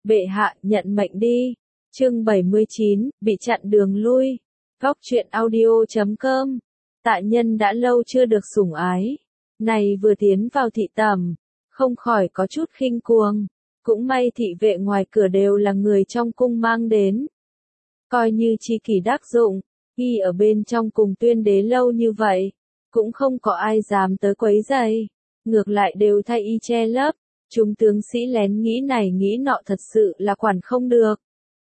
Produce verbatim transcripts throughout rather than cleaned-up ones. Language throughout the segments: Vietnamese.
Bệ hạ, nhận mệnh đi. Chương bảy mươi chín, bị chặn đường lui. Góc truyện audio chấm com. Tạ Nhân đã lâu chưa được sủng ái. Này vừa tiến vào thị tẩm, không khỏi có chút khinh cuồng. Cũng may thị vệ ngoài cửa đều là người trong cung mang đến. Coi như chi kỷ đắc dụng, y ở bên trong cùng Tuyên đế lâu như vậy, cũng không có ai dám tới quấy rầy, ngược lại đều thay y che lấp. Chúng tướng sĩ lén nghĩ này nghĩ nọ thật sự là quản không được.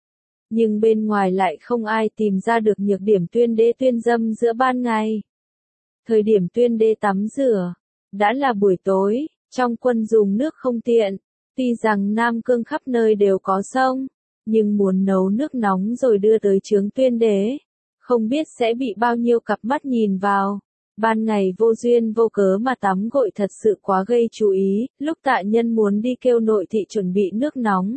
Nhưng bên ngoài lại không ai tìm ra được nhược điểm Tuyên đế tuyên dâm giữa ban ngày. Thời điểm Tuyên đế tắm rửa, đã là buổi tối, trong quân dùng nước không tiện. Tuy rằng Nam Cương khắp nơi đều có sông, nhưng muốn nấu nước nóng rồi đưa tới trướng Tuyên đế, không biết sẽ bị bao nhiêu cặp mắt nhìn vào. Ban ngày vô duyên vô cớ mà tắm gội thật sự quá gây chú ý, lúc Tạ Nhân muốn đi kêu nội thị chuẩn bị nước nóng.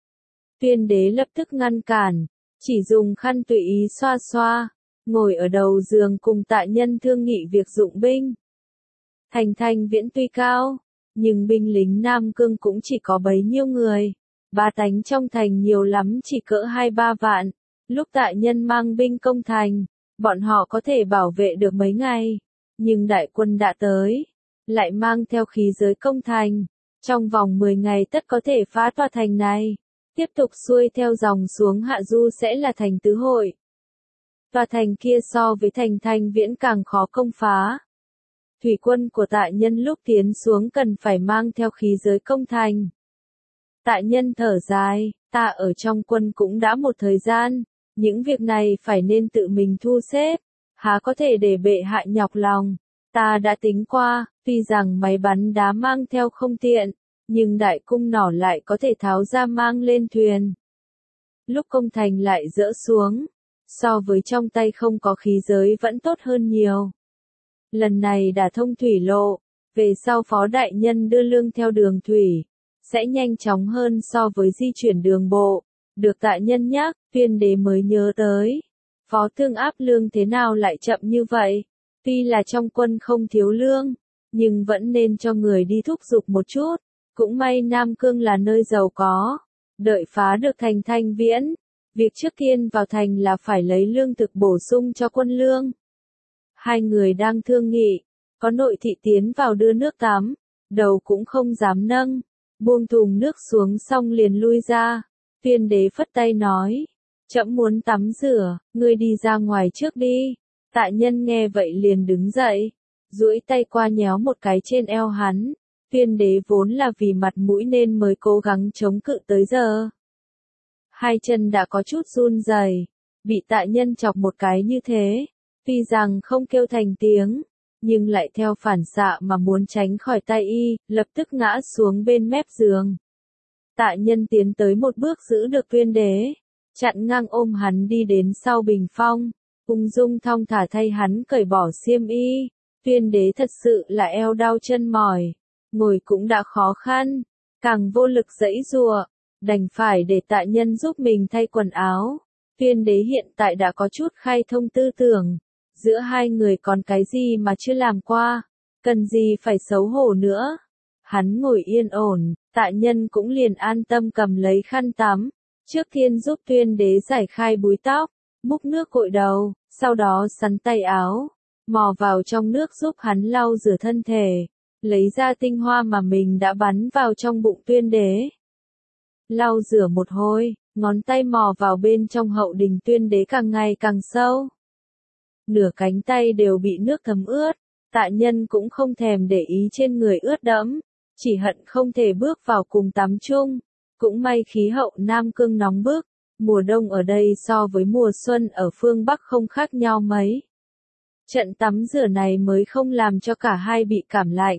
Tuyên đế lập tức ngăn cản, chỉ dùng khăn tùy ý xoa xoa, ngồi ở đầu giường cùng Tạ Nhân thương nghị việc dụng binh. Thành Thanh Viễn tuy cao, nhưng binh lính Nam Cương cũng chỉ có bấy nhiêu người, ba tánh trong thành nhiều lắm chỉ cỡ hai ba vạn. Lúc Tạ Nhân mang binh công thành, bọn họ có thể bảo vệ được mấy ngày, nhưng đại quân đã tới, lại mang theo khí giới công thành, trong vòng mười ngày tất có thể phá tòa thành này, tiếp tục xuôi theo dòng xuống hạ du sẽ là thành Tứ Hội. Tòa thành kia so với thành Thanh Viễn càng khó công phá. Thủy quân của Tạ Nhân lúc tiến xuống cần phải mang theo khí giới công thành. Tạ Nhân thở dài, ta ở trong quân cũng đã một thời gian. Những việc này phải nên tự mình thu xếp, há có thể để bệ hạ nhọc lòng. Ta đã tính qua, tuy rằng máy bắn đá mang theo không tiện, nhưng đại cung nỏ lại có thể tháo ra mang lên thuyền. Lúc công thành lại dỡ xuống, so với trong tay không có khí giới vẫn tốt hơn nhiều. Lần này đã thông thủy lộ, về sau Phó đại nhân đưa lương theo đường thủy, sẽ nhanh chóng hơn so với di chuyển đường bộ. Được Tạ Nhân nhắc, Tuyên đế mới nhớ tới. Phó Thương áp lương thế nào lại chậm như vậy? Tuy là trong quân không thiếu lương, nhưng vẫn nên cho người đi thúc giục một chút. Cũng may Nam Cương là nơi giàu có. Đợi phá được thành Thanh Viễn, việc trước tiên vào thành là phải lấy lương thực bổ sung cho quân lương. Hai người đang thương nghị, có nội thị tiến vào đưa nước tắm, đầu cũng không dám nâng, buông thùng nước xuống xong liền lui ra. Tuyên đế phất tay nói, trẫm muốn tắm rửa, ngươi đi ra ngoài trước đi. Tạ Nhân nghe vậy liền đứng dậy, duỗi tay qua nhéo một cái trên eo hắn. Tuyên đế vốn là vì mặt mũi nên mới cố gắng chống cự tới giờ. Hai chân đã có chút run rẩy, bị Tạ Nhân chọc một cái như thế, tuy rằng không kêu thành tiếng, nhưng lại theo phản xạ mà muốn tránh khỏi tay y, lập tức ngã xuống bên mép giường. Tạ Nhân tiến tới một bước giữ được Tuyên đế, chặn ngang ôm hắn đi đến sau bình phong, ung dung thong thả thay hắn cởi bỏ xiêm y. Tuyên đế thật sự là eo đau chân mỏi, ngồi cũng đã khó khăn, càng vô lực giãy giụa, đành phải để Tạ Nhân giúp mình thay quần áo. Tuyên đế hiện tại đã có chút khai thông tư tưởng, giữa hai người còn cái gì mà chưa làm qua, cần gì phải xấu hổ nữa. Hắn ngồi yên ổn, Tạ Nhân cũng liền an tâm cầm lấy khăn tắm, trước tiên giúp Tuyên đế giải khai búi tóc, múc nước gội đầu, sau đó sắn tay áo, mò vào trong nước giúp hắn lau rửa thân thể, lấy ra tinh hoa mà mình đã bắn vào trong bụng Tuyên đế. Lau rửa một hồi, ngón tay mò vào bên trong hậu đình Tuyên đế càng ngày càng sâu. Nửa cánh tay đều bị nước thấm ướt, Tạ Nhân cũng không thèm để ý trên người ướt đẫm. Chỉ hận không thể bước vào cùng tắm chung. Cũng may khí hậu Nam Cương nóng bức, mùa đông ở đây so với mùa xuân ở phương Bắc không khác nhau mấy. Trận tắm rửa này mới không làm cho cả hai bị cảm lạnh.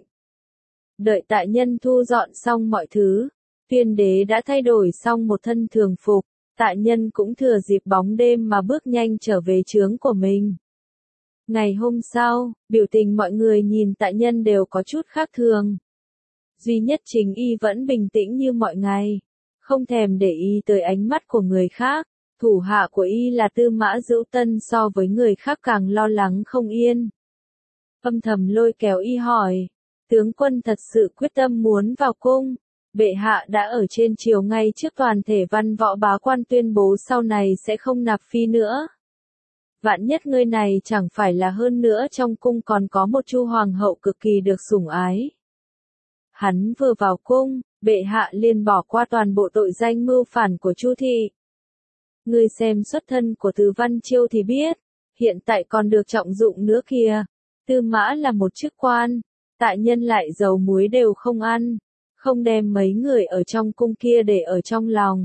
Đợi Tạ Nhân thu dọn xong mọi thứ, Tuyên đế đã thay đổi xong một thân thường phục, Tạ Nhân cũng thừa dịp bóng đêm mà bước nhanh trở về trướng của mình. Ngày hôm sau, biểu tình mọi người nhìn Tạ Nhân đều có chút khác thường. Duy nhất Trình Y vẫn bình tĩnh như mọi ngày, không thèm để ý tới ánh mắt của người khác. Thủ hạ của Y là Tư Mã Dữu Tân so với người khác càng lo lắng không yên. Âm thầm lôi kéo Y hỏi, tướng quân thật sự quyết tâm muốn vào cung, bệ hạ đã ở trên triều ngay trước toàn thể văn võ bá quan tuyên bố sau này sẽ không nạp phi nữa. Vạn nhất người này chẳng phải là hơn nữa trong cung còn có một Chu hoàng hậu cực kỳ được sủng ái. Hắn vừa vào cung, bệ hạ liền bỏ qua toàn bộ tội danh mưu phản của Chu thị. Ngươi xem xuất thân của Từ Văn Chiêu thì biết, hiện tại còn được trọng dụng nữa kìa. Tư mã là một chức quan, tại nhân lại dầu muối đều không ăn, không đem mấy người ở trong cung kia để ở trong lòng.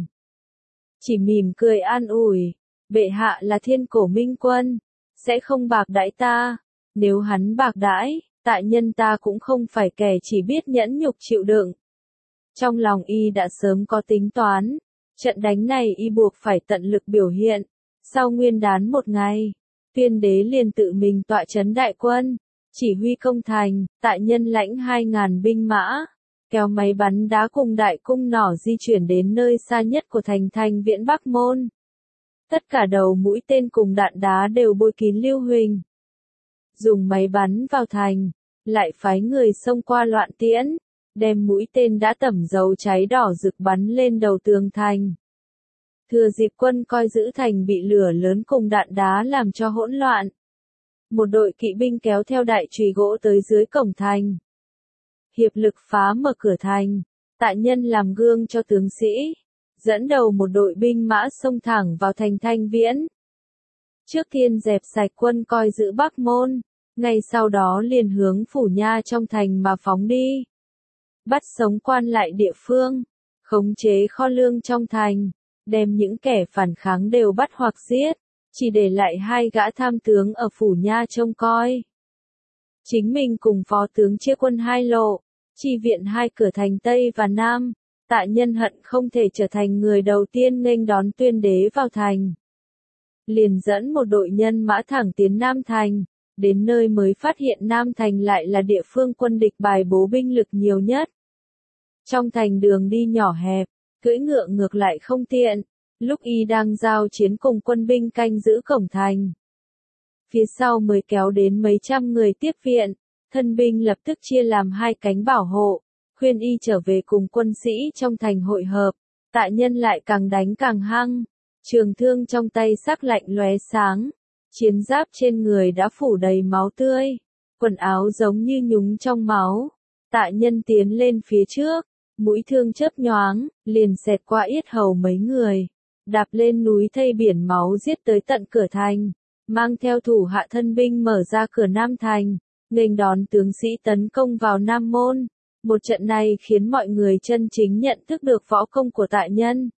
Chỉ mỉm cười an ủi, bệ hạ là thiên cổ minh quân, sẽ không bạc đãi ta, nếu hắn bạc đãi, tại nhân ta cũng không phải kẻ chỉ biết nhẫn nhục chịu đựng. Trong lòng y đã sớm có tính toán, trận đánh này y buộc phải tận lực biểu hiện. Sau nguyên đán một ngày, Tuyên đế liền tự mình tọa trấn đại quân, chỉ huy công thành, tại nhân lãnh hai ngàn binh mã, kéo máy bắn đá cùng đại cung nỏ di chuyển đến nơi xa nhất của thành thành Viễn Bắc Môn. Tất cả đầu mũi tên cùng đạn đá đều bôi kín Lưu Huỳnh. Dùng máy bắn vào thành, lại phái người xông qua loạn tiễn, đem mũi tên đã tẩm dầu cháy đỏ rực bắn lên đầu tường thành. Thừa dịp quân coi giữ thành bị lửa lớn cùng đạn đá làm cho hỗn loạn. Một đội kỵ binh kéo theo đại chùy gỗ tới dưới cổng thành. Hiệp lực phá mở cửa thành, tại nhân làm gương cho tướng sĩ, dẫn đầu một đội binh mã xông thẳng vào thành Thanh Viễn. Trước tiên dẹp sạch quân coi giữ Bắc Môn, ngay sau đó liền hướng phủ nha trong thành mà phóng đi. Bắt sống quan lại địa phương, khống chế kho lương trong thành, đem những kẻ phản kháng đều bắt hoặc giết, chỉ để lại hai gã tham tướng ở phủ nha trông coi. Chính mình cùng phó tướng chia quân hai lộ, chi viện hai cửa thành Tây và Nam. Tạ Nhân hận không thể trở thành người đầu tiên nghênh đón Tuyên đế vào thành. Liền dẫn một đội nhân mã thẳng tiến Nam Thành, đến nơi mới phát hiện Nam Thành lại là địa phương quân địch bài bố binh lực nhiều nhất. Trong thành đường đi nhỏ hẹp, cưỡi ngựa ngược lại không tiện, lúc y đang giao chiến cùng quân binh canh giữ cổng thành. Phía sau mới kéo đến mấy trăm người tiếp viện, thân binh lập tức chia làm hai cánh bảo hộ, khuyên y trở về cùng quân sĩ trong thành hội hợp. Tạ Nhân lại càng đánh càng hăng, trường thương trong tay sắc lạnh lóe sáng, chiến giáp trên người đã phủ đầy máu tươi, quần áo giống như nhúng trong máu. Tạ Nhân tiến lên phía trước, mũi thương chớp nhoáng, liền xẹt qua yết hầu mấy người, đạp lên núi thây biển máu giết tới tận cửa thành, mang theo thủ hạ thân binh mở ra cửa Nam Thành, nghênh đón tướng sĩ tấn công vào Nam Môn. Một trận này khiến mọi người chân chính nhận thức được võ công của Tạ Nhân.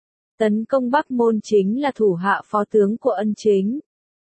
Tấn công Bắc Môn chính là thủ hạ phó tướng của Ân Chính.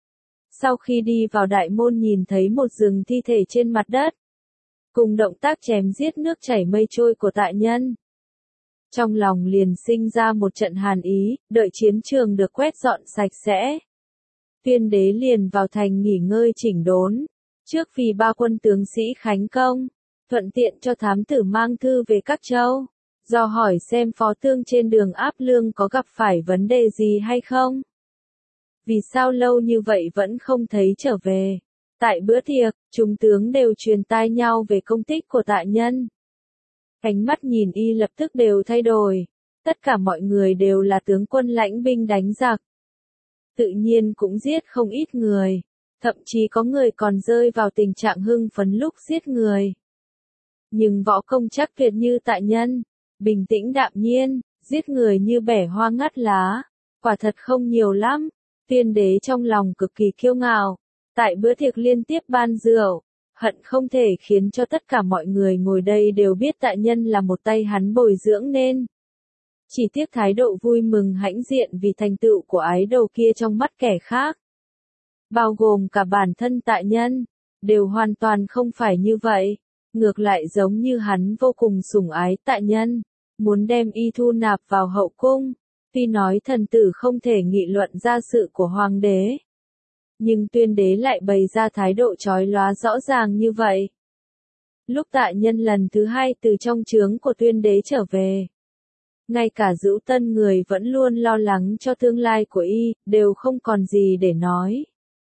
Sau khi đi vào đại môn nhìn thấy một rừng thi thể trên mặt đất, cùng động tác chém giết nước chảy mây trôi của Tạ Nhân, trong lòng liền sinh ra một trận hàn ý. Đợi chiến trường được quét dọn sạch sẽ, Tuyên đế liền vào thành nghỉ ngơi chỉnh đốn, trước vì ba quân tướng sĩ khánh công, thuận tiện cho thám tử mang thư về các châu, dò hỏi xem phó tướng trên đường áp lương có gặp phải vấn đề gì hay không. Vì sao lâu như vậy vẫn không thấy trở về? Tại bữa tiệc, chúng tướng đều truyền tai nhau về công tích của Tạ Nhân. Ánh mắt nhìn y lập tức đều thay đổi. Tất cả mọi người đều là tướng quân lãnh binh đánh giặc. Tự nhiên cũng giết không ít người. Thậm chí có người còn rơi vào tình trạng hưng phấn lúc giết người. Nhưng võ công chắc tuyệt như Tạ Nhân, bình tĩnh đạm nhiên, giết người như bẻ hoa ngắt lá, quả thật không nhiều lắm. Tuyên đế trong lòng cực kỳ kiêu ngạo, tại bữa tiệc liên tiếp ban rượu, hận không thể khiến cho tất cả mọi người ngồi đây đều biết Tạ Nhân là một tay hắn bồi dưỡng nên. Chỉ tiếc thái độ vui mừng hãnh diện vì thành tựu của ái đầu kia trong mắt kẻ khác, bao gồm cả bản thân Tạ Nhân, đều hoàn toàn không phải như vậy. Ngược lại giống như hắn vô cùng sủng ái Tạ Nhân, muốn đem y thu nạp vào hậu cung. Tuy nói thần tử không thể nghị luận ra sự của hoàng đế, nhưng Tuyên đế lại bày ra thái độ chói lóa rõ ràng như vậy. Lúc Tạ Nhân lần thứ hai từ trong trướng của Tuyên đế trở về, ngay cả Dữu Tân người vẫn luôn lo lắng cho tương lai của y, đều không còn gì để nói.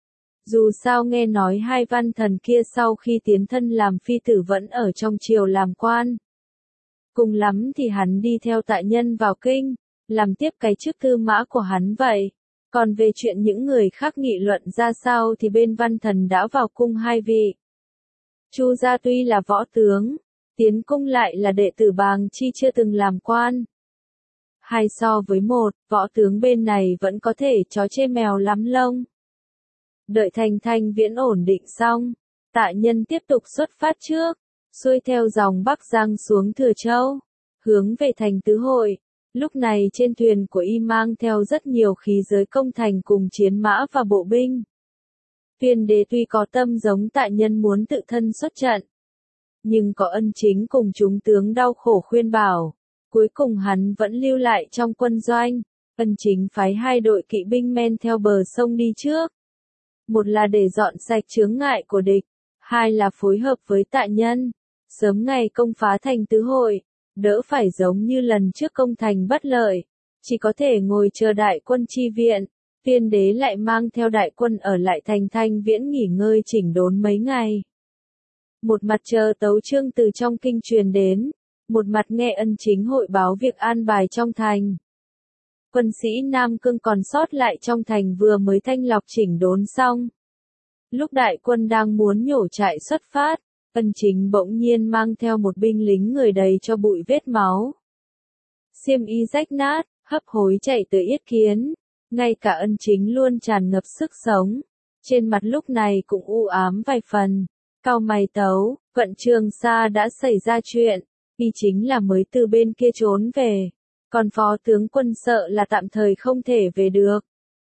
Dù sao nghe nói hai văn thần kia sau khi tiến thân làm phi tử vẫn ở trong triều làm quan. Cùng lắm thì hắn đi theo tại nhân vào kinh, làm tiếp cái chức tư mã của hắn vậy. Còn về chuyện những người khác nghị luận ra sao thì bên Văn Thần đã vào cung hai vị. Chu gia tuy là võ tướng, tiến cung lại là đệ tử Bàng Chi chưa từng làm quan. Hai so với một, võ tướng bên này vẫn có thể chó chê mèo lắm lông. Đợi Thành Thanh Viễn ổn định xong, Tạ Nhân tiếp tục xuất phát trước, xuôi theo dòng Bắc Giang xuống Thừa Châu, hướng về thành Tứ Hội. Lúc này trên thuyền của y mang theo rất nhiều khí giới công thành cùng chiến mã và bộ binh. Tuyên đế tuy có tâm giống Tạ Nhân muốn tự thân xuất trận, nhưng có Ân Chính cùng chúng tướng đau khổ khuyên bảo, cuối cùng hắn vẫn lưu lại trong quân doanh. Ân Chính phái hai đội kỵ binh men theo bờ sông đi trước. Một là để dọn sạch chướng ngại của địch, hai là phối hợp với Tạ Nhân, sớm ngày công phá thành Tứ Hội, đỡ phải giống như lần trước công thành bất lợi, chỉ có thể ngồi chờ đại quân chi viện. Tuyên đế lại mang theo đại quân ở lại thành Thanh Viễn nghỉ ngơi chỉnh đốn mấy ngày. Một mặt chờ tấu chương từ trong kinh truyền đến, một mặt nghe Ân Chính hội báo việc an bài trong thành. Quân sĩ Nam Cương còn sót lại trong thành vừa mới thanh lọc chỉnh đốn xong. Lúc đại quân đang muốn nhổ trại xuất phát, Ân Chính bỗng nhiên mang theo một binh lính người đầy cho bụi vết máu. Xiêm y rách nát, hấp hối chạy tới yết kiến. Ngay cả Ân Chính luôn tràn ngập sức sống. Trên mặt lúc này cũng u ám vài phần. Cau mày tấu, Vận Trường Sa đã xảy ra chuyện. Y chính là mới từ bên kia trốn về. Còn phó tướng quân sợ là tạm thời không thể về được.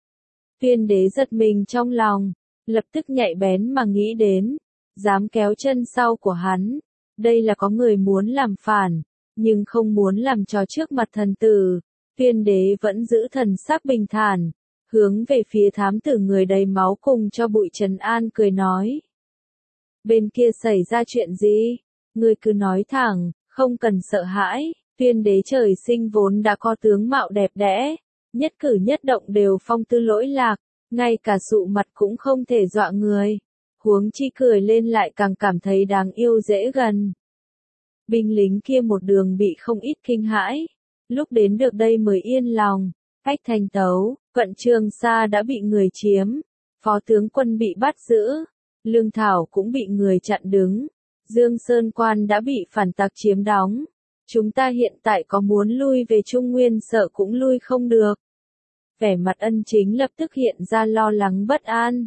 Tuyên đế giật mình trong lòng, lập tức nhạy bén mà nghĩ đến. Dám kéo chân sau của hắn. Đây là có người muốn làm phản, nhưng không muốn làm trò trước mặt thần tử. Tuyên đế vẫn giữ thần sắc bình thản, hướng về phía thám tử người đầy máu cùng cho bụi trấn an cười nói. Bên kia xảy ra chuyện gì? Ngươi cứ nói thẳng, không cần sợ hãi. Tuyên đế trời sinh vốn đã có tướng mạo đẹp đẽ, nhất cử nhất động đều phong tư lỗi lạc, ngay cả sụ mặt cũng không thể dọa người. Huống chi cười lên lại càng cảm thấy đáng yêu dễ gần. Binh lính kia một đường bị không ít kinh hãi. Lúc đến được đây mới yên lòng. Cách thành tấu, Vận Trường Sa đã bị người chiếm. Phó tướng quân bị bắt giữ. Lương Thảo cũng bị người chặn đứng. Dương Sơn Quan đã bị phản tặc chiếm đóng. Chúng ta hiện tại có muốn lui về Trung Nguyên sợ cũng lui không được. Vẻ mặt Ân Chính lập tức hiện ra lo lắng bất an.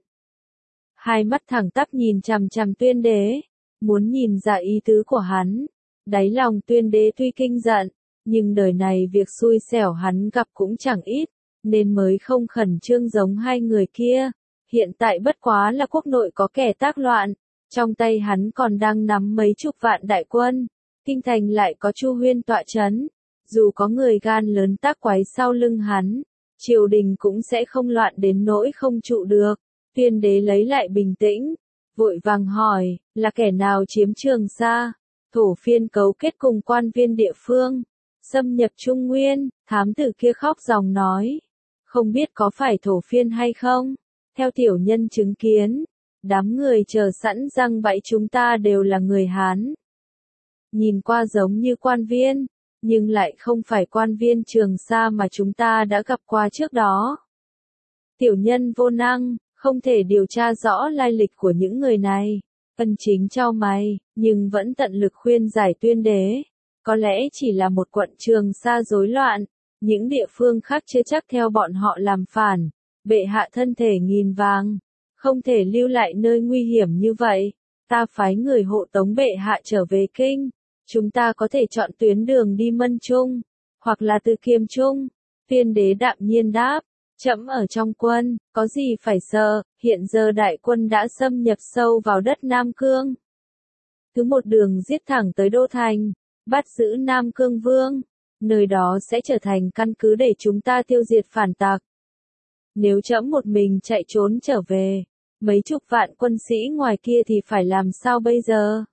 Hai mắt thẳng tắp nhìn chằm chằm Tuyên đế. Muốn nhìn ra ý tứ của hắn. Đáy lòng Tuyên đế tuy kinh giận. Nhưng đời này việc xui xẻo hắn gặp cũng chẳng ít, nên mới không khẩn trương giống hai người kia. Hiện tại bất quá là quốc nội có kẻ tác loạn, trong tay hắn còn đang nắm mấy chục vạn đại quân, kinh thành lại có Chu Huyên tọa chấn. Dù có người gan lớn tác quái sau lưng hắn, triều đình cũng sẽ không loạn đến nỗi không trụ được. Tuyên đế lấy lại bình tĩnh, vội vàng hỏi, là kẻ nào chiếm Trường Sa? Thổ phiên cấu kết cùng quan viên địa phương, xâm nhập Trung Nguyên. Thám tử kia khóc ròng nói, không biết có phải thổ phiên hay không? Theo tiểu nhân chứng kiến, đám người chờ sẵn răng bẫy chúng ta đều là người Hán. Nhìn qua giống như quan viên, nhưng lại không phải quan viên Trường Sa mà chúng ta đã gặp qua trước đó. Tiểu nhân vô năng, không thể điều tra rõ lai lịch của những người này. Ân Chính chau mày, nhưng vẫn tận lực khuyên giải Tuyên đế. Có lẽ chỉ là một quận Trường Sa rối loạn, những địa phương khác chưa chắc theo bọn họ làm phản. Bệ hạ thân thể nghìn vàng, không thể lưu lại nơi nguy hiểm như vậy. Ta phái người hộ tống bệ hạ trở về kinh. Chúng ta có thể chọn tuyến đường đi Mân Trung, hoặc là từ Kiêm Trung. Tuyên đế đạm nhiên đáp, trẫm ở trong quân, có gì phải sợ, hiện giờ đại quân đã xâm nhập sâu vào đất Nam Cương. Thứ một đường giết thẳng tới Đô Thành, bắt giữ Nam Cương Vương, nơi đó sẽ trở thành căn cứ để chúng ta tiêu diệt phản tặc. Nếu trẫm một mình chạy trốn trở về, mấy chục vạn quân sĩ ngoài kia thì phải làm sao bây giờ?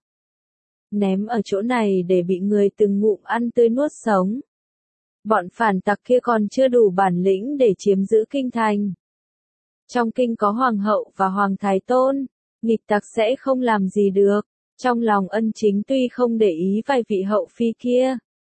Ném ở chỗ này để bị người từng ngụm ăn tươi nuốt sống. Bọn phản tặc kia còn chưa đủ bản lĩnh để chiếm giữ kinh thành. Trong kinh có hoàng hậu và hoàng thái tôn, nghịch tặc sẽ không làm gì được. Trong lòng Ân Chính tuy không để ý vài vị hậu phi kia,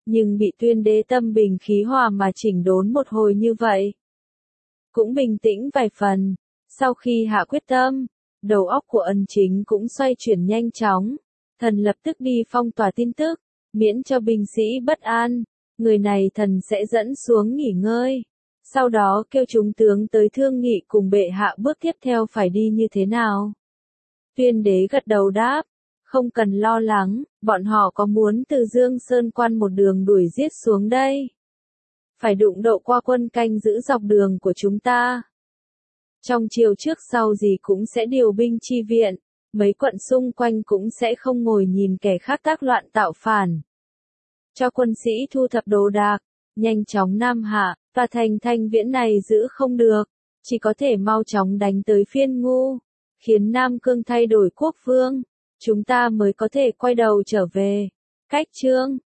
nhưng bị Tuyên đế tâm bình khí hòa mà chỉnh đốn một hồi như vậy. Cũng bình tĩnh vài phần, sau khi hạ quyết tâm, đầu óc của Ân Chính cũng xoay chuyển nhanh chóng, thần lập tức đi phong tỏa tin tức, miễn cho binh sĩ bất an, người này thần sẽ dẫn xuống nghỉ ngơi, sau đó kêu chúng tướng tới thương nghị cùng bệ hạ bước tiếp theo phải đi như thế nào. Tuyên đế gật đầu đáp, không cần lo lắng, bọn họ có muốn từ Dương Sơn Quan một đường đuổi giết xuống đây. Phải đụng độ qua quân canh giữ dọc đường của chúng ta. Trong chiều trước sau gì cũng sẽ điều binh chi viện, mấy quận xung quanh cũng sẽ không ngồi nhìn kẻ khác tác loạn tạo phản. Cho quân sĩ thu thập đồ đạc, nhanh chóng nam hạ, và thành Thanh Viễn này giữ không được, chỉ có thể mau chóng đánh tới Phiên Ngu, khiến Nam Cương thay đổi quốc vương, chúng ta mới có thể quay đầu trở về. Cách chương